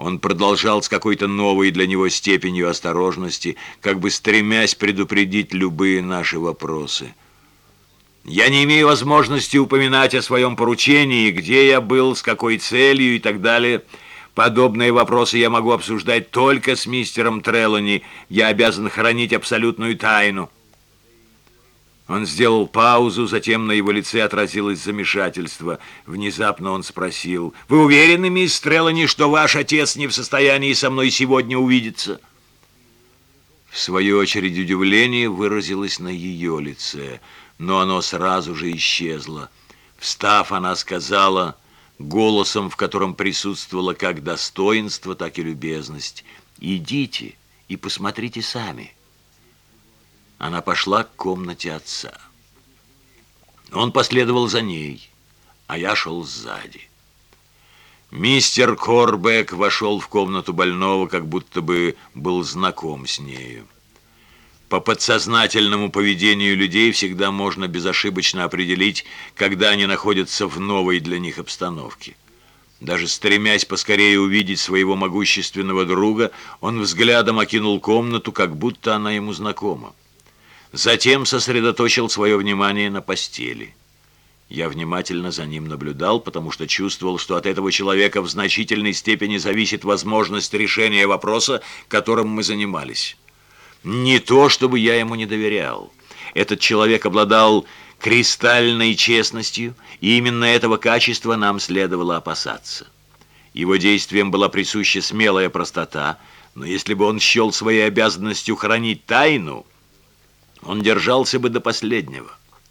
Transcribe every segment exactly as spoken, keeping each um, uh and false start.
Он продолжал с какой-то новой для него степенью осторожности, как бы стремясь предупредить любые наши вопросы. Я не имею возможности упоминать о своем поручении, где я был, с какой целью и так далее. Подобные вопросы я могу обсуждать только с мистером Трелани. Я обязан хранить абсолютную тайну. Он сделал паузу, затем на его лице отразилось замешательство. Внезапно он спросил: «Вы уверены, мисс Трелани, что ваш отец не в состоянии со мной сегодня увидеться?» В свою очередь удивление выразилось на ее лице, но оно сразу же исчезло. Встав, она сказала, голосом, в котором присутствовало как достоинство, так и любезность: «Идите и посмотрите сами». Она пошла к комнате отца. Он последовал за ней, а я шел сзади. Мистер Корбек вошел в комнату больного, как будто бы был знаком с нею. По подсознательному поведению людей всегда можно безошибочно определить, когда они находятся в новой для них обстановке. Даже стремясь поскорее увидеть своего могущественного друга, он взглядом окинул комнату, как будто она ему знакома. Затем сосредоточил свое внимание на постели. Я внимательно за ним наблюдал, потому что чувствовал, что от этого человека в значительной степени зависит возможность решения вопроса, которым мы занимались. Не то, чтобы я ему не доверял. Этот человек обладал кристальной честностью, и именно этого качества нам следовало опасаться. Его действиям была присуща смелая простота, но если бы он счел своей обязанностью хранить тайну, он держался бы до последнего.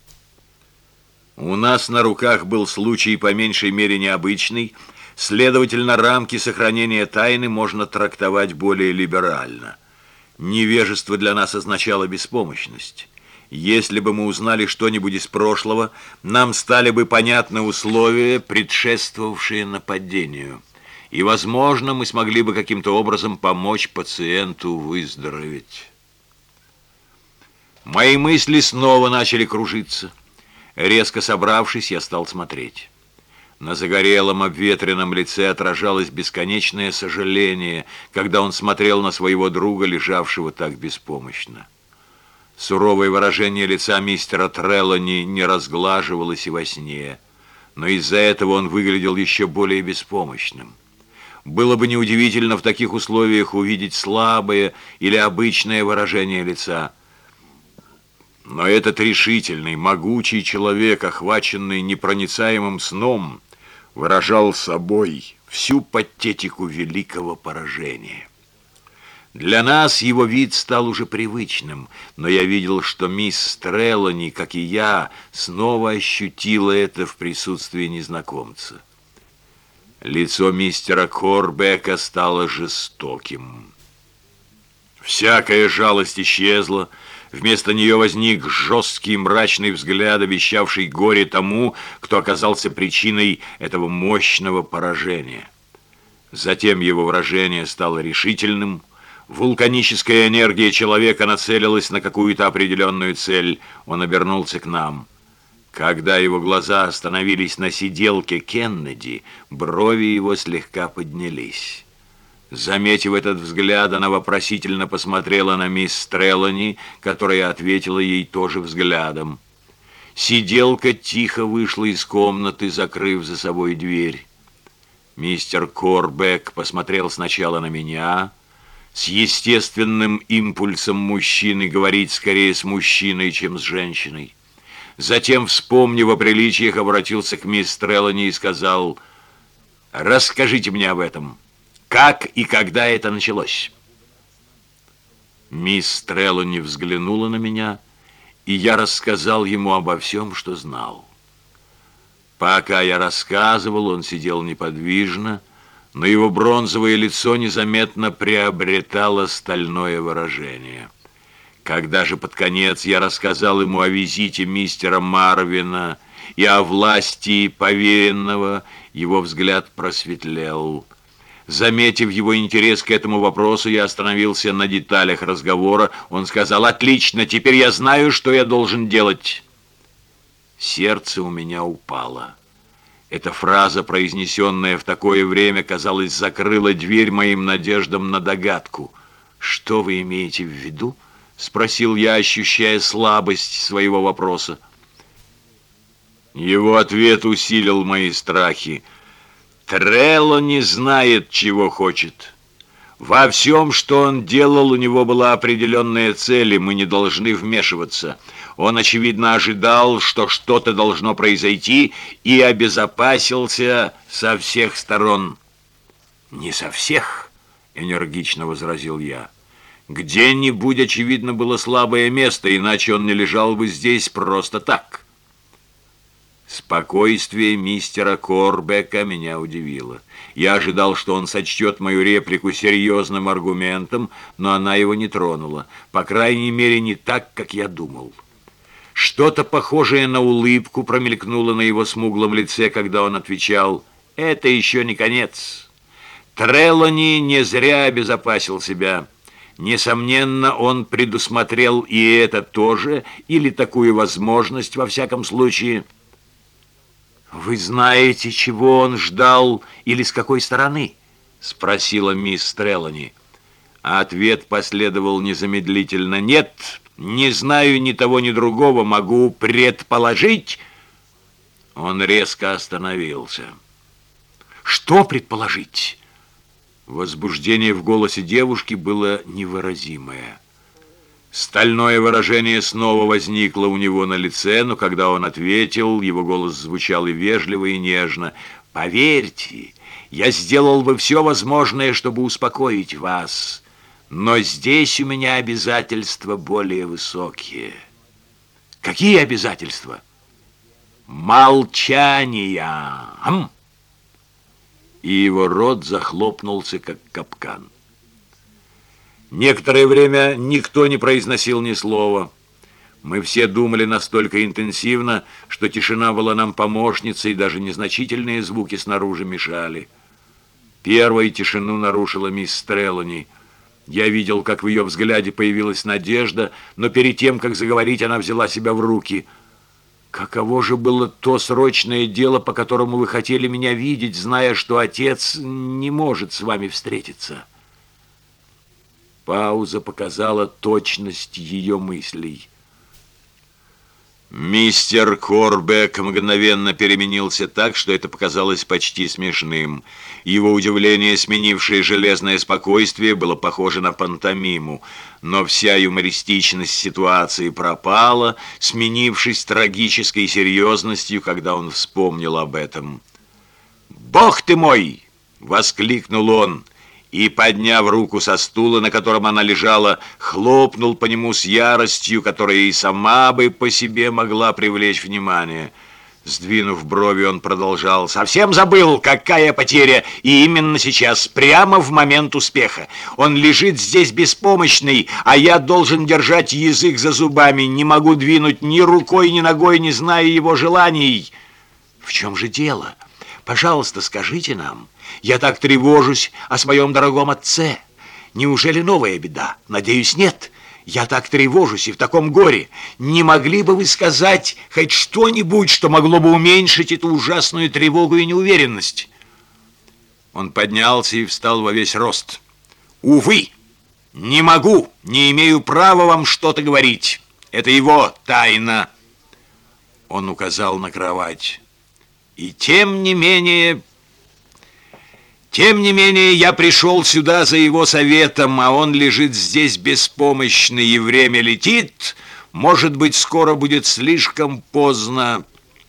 У нас на руках был случай по меньшей мере необычный, следовательно, рамки сохранения тайны можно трактовать более либерально. Невежество для нас означало беспомощность. Если бы мы узнали что-нибудь из прошлого, нам стали бы понятны условия, предшествовавшие нападению. И, возможно, мы смогли бы каким-то образом помочь пациенту выздороветь. Мои мысли снова начали кружиться. Резко собравшись, я стал смотреть. На загорелом, обветренном лице отражалось бесконечное сожаление, когда он смотрел на своего друга, лежавшего так беспомощно. Суровое выражение лица мистера Трелани не разглаживалось и во сне, но из-за этого он выглядел еще более беспомощным. Было бы неудивительно в таких условиях увидеть слабое или обычное выражение лица. Но этот решительный, могучий человек, охваченный непроницаемым сном, выражал собой всю патетику великого поражения. Для нас его вид стал уже привычным, но я видел, что мисс Трелани, как и я, снова ощутила это в присутствии незнакомца. Лицо мистера Корбека стало жестоким. Всякая жалость исчезла. Вместо нее возник жесткий мрачный взгляд, обещавший горе тому, кто оказался причиной этого мощного поражения. Затем его выражение стало решительным. Вулканическая энергия человека нацелилась на какую-то определенную цель. Он обернулся к нам. Когда его глаза остановились на сиделке Кеннеди, брови его слегка поднялись. Заметив этот взгляд, она вопросительно посмотрела на мисс Трелани, которая ответила ей тоже взглядом. Сиделка тихо вышла из комнаты, закрыв за собой дверь. Мистер Корбек посмотрел сначала на меня, с естественным импульсом мужчины говорить скорее с мужчиной, чем с женщиной. Затем, вспомнив о приличиях, обратился к мисс Трелани и сказал: «Расскажите мне об этом. Как и когда это началось?» Мисс Трелани взглянула на меня, и я рассказал ему обо всем, что знал. Пока я рассказывал, он сидел неподвижно, но его бронзовое лицо незаметно приобретало стальное выражение. Когда же под конец я рассказал ему о визите мистера Марвина и о власти поверенного, его взгляд просветлел. Заметив его интерес к этому вопросу, я остановился на деталях разговора. Он сказал: «Отлично, теперь я знаю, что я должен делать». Сердце у меня упало. Эта фраза, произнесенная в такое время, казалось, закрыла дверь моим надеждам на догадку. «Что вы имеете в виду?» — спросил я, ощущая слабость своего вопроса. Его ответ усилил мои страхи. Трелло не знает, чего хочет. Во всем, что он делал, у него была определенная цель, и мы не должны вмешиваться. Он, очевидно, ожидал, что что-то должно произойти, и обезопасился со всех сторон. «Не со всех», — энергично возразил я. «Где-нибудь, очевидно, было слабое место, иначе он не лежал бы здесь просто так». Спокойствие мистера Корбека меня удивило. Я ожидал, что он сочтет мою реплику серьезным аргументом, но она его не тронула. По крайней мере, не так, как я думал. Что-то похожее на улыбку промелькнуло на его смуглом лице, когда он отвечал: «Это еще не конец». Треллони не зря обезопасил себя. Несомненно, он предусмотрел и это тоже, или такую возможность, во всяком случае. «Вы знаете, чего он ждал или с какой стороны?» — спросила мисс Треллони. А ответ последовал незамедлительно. «Нет, не знаю ни того, ни другого, могу предположить». Он резко остановился. «Что предположить?» Возбуждение в голосе девушки было невыразимое. Стальное выражение снова возникло у него на лице, но когда он ответил, его голос звучал и вежливо, и нежно. «Поверьте, я сделал бы все возможное, чтобы успокоить вас, но здесь у меня обязательства более высокие». «Какие обязательства?» «Молчание!» хм. И его рот захлопнулся, как капкан. Некоторое время никто не произносил ни слова. Мы все думали настолько интенсивно, что тишина была нам помощницей, и даже незначительные звуки снаружи мешали. Первой тишину нарушила мисс Треллони. Я видел, как в ее взгляде появилась надежда, но перед тем, как заговорить, она взяла себя в руки. «Каково же было то срочное дело, по которому вы хотели меня видеть, зная, что отец не может с вами встретиться?» Пауза показала точность ее мыслей. Мистер Корбек мгновенно переменился так, что это показалось почти смешным. Его удивление, сменившее железное спокойствие, было похоже на пантомиму, но вся юмористичность ситуации пропала, сменившись трагической серьезностью, когда он вспомнил об этом. «Бог ты мой!» — воскликнул он. И, подняв руку со стула, на котором она лежала, хлопнул по нему с яростью, которая и сама бы по себе могла привлечь внимание. Сдвинув брови, он продолжал: «Совсем забыл, какая потеря, и именно сейчас, прямо в момент успеха. Он лежит здесь беспомощный, а я должен держать язык за зубами, не могу двинуть ни рукой, ни ногой, не зная его желаний». «В чем же дело? Пожалуйста, скажите нам. Я так тревожусь о своем дорогом отце. Неужели новая беда? Надеюсь, нет. Я так тревожусь и в таком горе. Не могли бы вы сказать хоть что-нибудь, что могло бы уменьшить эту ужасную тревогу и неуверенность?» Он поднялся и встал во весь рост. «Увы, не могу, не имею права вам что-то говорить. Это его тайна». Он указал на кровать. «И тем не менее... Тем не менее, я пришел сюда за его советом, а он лежит здесь беспомощный, и время летит. Может быть, скоро будет слишком поздно».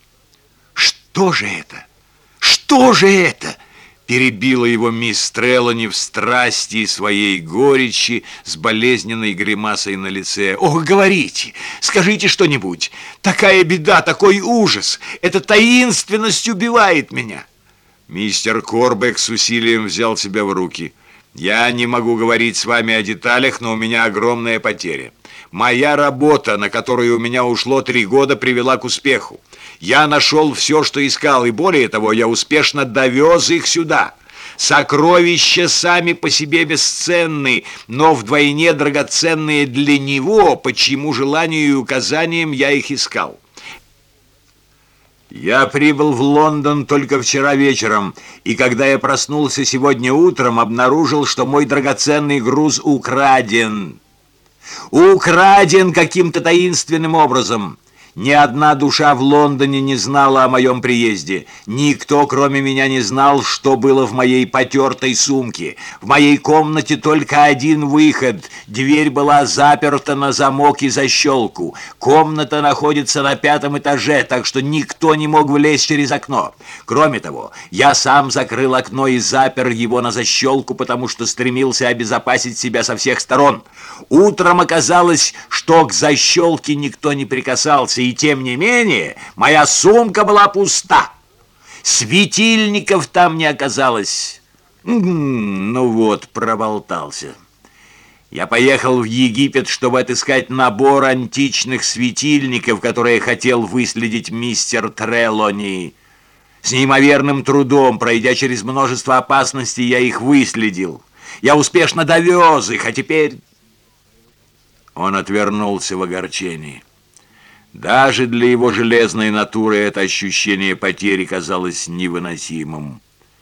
«Что же это? Что же это?» Перебила его мисс Треллони в страсти своей горечи с болезненной гримасой на лице. «Ох, говорите, скажите что-нибудь. Такая беда, такой ужас. Эта таинственность убивает меня». Мистер Корбек с усилием взял себя в руки. «Я не могу говорить с вами о деталях, но у меня огромная потеря. Моя работа, на которую у меня ушло три года, привела к успеху. Я нашел все, что искал, и более того, я успешно довез их сюда. Сокровища сами по себе бесценны, но вдвойне драгоценные для него, по чьему желанию и указаниям я их искал. Я прибыл в Лондон только вчера вечером, и когда я проснулся сегодня утром, обнаружил, что мой драгоценный груз украден. Украден каким-то таинственным образом. Ни одна душа в Лондоне не знала о моем приезде. Никто, кроме меня, не знал, что было в моей потертой сумке. В моей комнате только один выход. Дверь была заперта на замок и защелку. Комната находится на пятом этаже, так что никто не мог влезть через окно. Кроме того, я сам закрыл окно и запер его на защелку, потому что стремился обезопасить себя со всех сторон. Утром оказалось, что к защелке никто не прикасался, и тем не менее моя сумка была пуста. Светильников там не оказалось. Ну вот, проболтался. Я поехал в Египет, чтобы отыскать набор античных светильников, которые хотел выследить мистер Трелони. С неимоверным трудом, пройдя через множество опасностей, я их выследил. Я успешно довез их, а теперь... Он отвернулся в огорчении. Даже для его железной натуры это ощущение потери казалось невыносимым.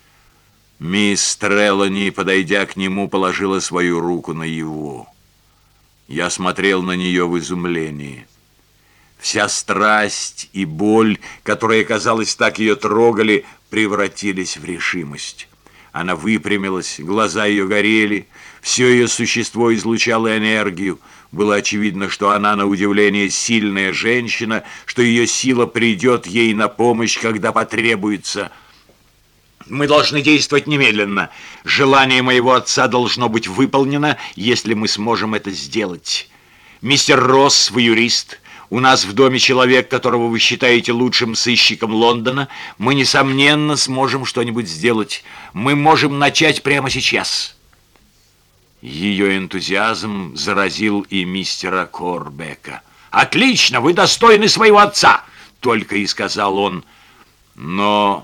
Мисс Трелони, подойдя к нему, положила свою руку на его. Я смотрел на нее в изумлении. Вся страсть и боль, которые, казалось, так ее трогали, превратились в решимость. Она выпрямилась, глаза ее горели, все ее существо излучало энергию. Было очевидно, что она, на удивление, сильная женщина, что ее сила придет ей на помощь, когда потребуется. Мы должны действовать немедленно. Желание моего отца должно быть выполнено, если мы сможем это сделать. Мистер Росс, вы юрист. У нас в доме человек, которого вы считаете лучшим сыщиком Лондона. Мы, несомненно, сможем что-нибудь сделать. Мы можем начать прямо сейчас». Ее энтузиазм заразил и мистера Корбека. «Отлично, вы достойны своего отца!» — только и сказал он. Но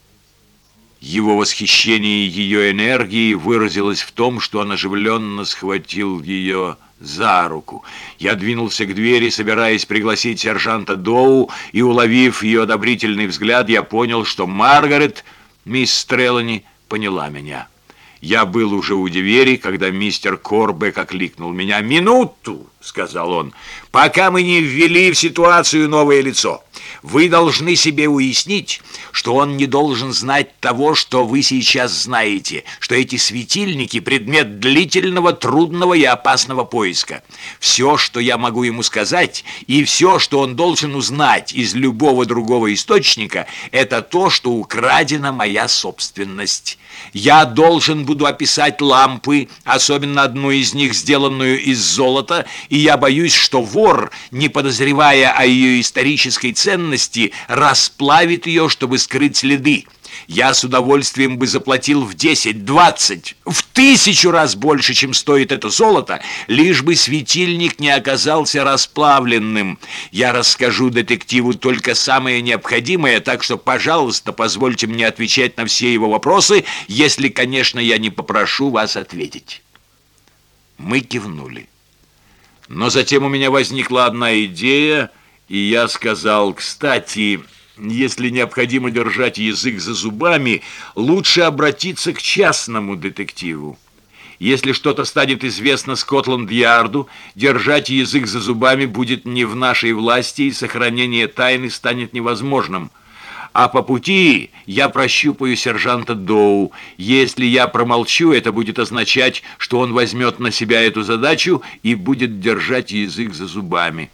его восхищение ее энергией выразилось в том, что он оживленно схватил ее за руку. Я двинулся к двери, собираясь пригласить сержанта Доу, и, уловив ее одобрительный взгляд, я понял, что Маргарет, мисс Трелони, поняла меня. Я был уже у двери, когда мистер Корбек окликнул меня. «Минуту!» — сказал он. «Пока мы не ввели в ситуацию новое лицо. Вы должны себе уяснить, что он не должен знать того, что вы сейчас знаете, что эти светильники — предмет длительного, трудного и опасного поиска. Все, что я могу ему сказать, и все, что он должен узнать из любого другого источника, это то, что украдена моя собственность. Я должен буду описать лампы, особенно одну из них, сделанную из золота, и я боюсь, что вор, не подозревая о ее исторической ценности, расплавит ее, чтобы скрыть следы. Я с удовольствием бы заплатил в десять, двадцать, в тысячу раз больше, чем стоит это золото, лишь бы светильник не оказался расплавленным. Я расскажу детективу только самое необходимое, так что, пожалуйста, позвольте мне отвечать на все его вопросы, если, конечно, я не попрошу вас ответить». Мы кивнули. Но затем у меня возникла одна идея, и я сказал: «Кстати, если необходимо держать язык за зубами, лучше обратиться к частному детективу. Если что-то станет известно Скотланд-Ярду, держать язык за зубами будет не в нашей власти, и сохранение тайны станет невозможным. А по пути я прощупаю сержанта Доу. Если я промолчу, это будет означать, что он возьмет на себя эту задачу и будет держать язык за зубами».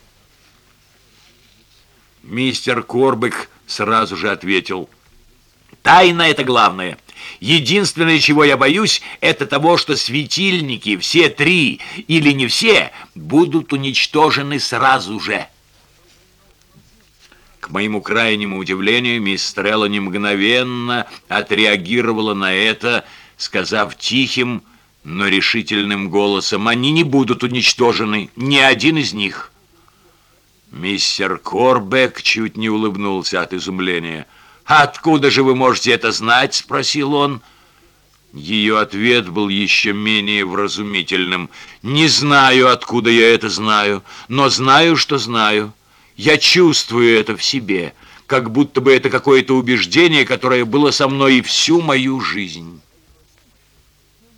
Мистер Корбек сразу же ответил: «Тайна — это главное. Единственное, чего я боюсь, это того, что светильники, все три или не все, будут уничтожены сразу же». К моему крайнему удивлению, мисс Трелони мгновенно отреагировала на это, сказав тихим, но решительным голосом: «Они не будут уничтожены, ни один из них». Мистер Корбек чуть не улыбнулся от изумления. «Откуда же вы можете это знать?» — спросил он. Ее ответ был еще менее вразумительным. «Не знаю, откуда я это знаю, но знаю, что знаю. Я чувствую это в себе. как будто бы это какое-то убеждение, которое было со мной и всю мою жизнь.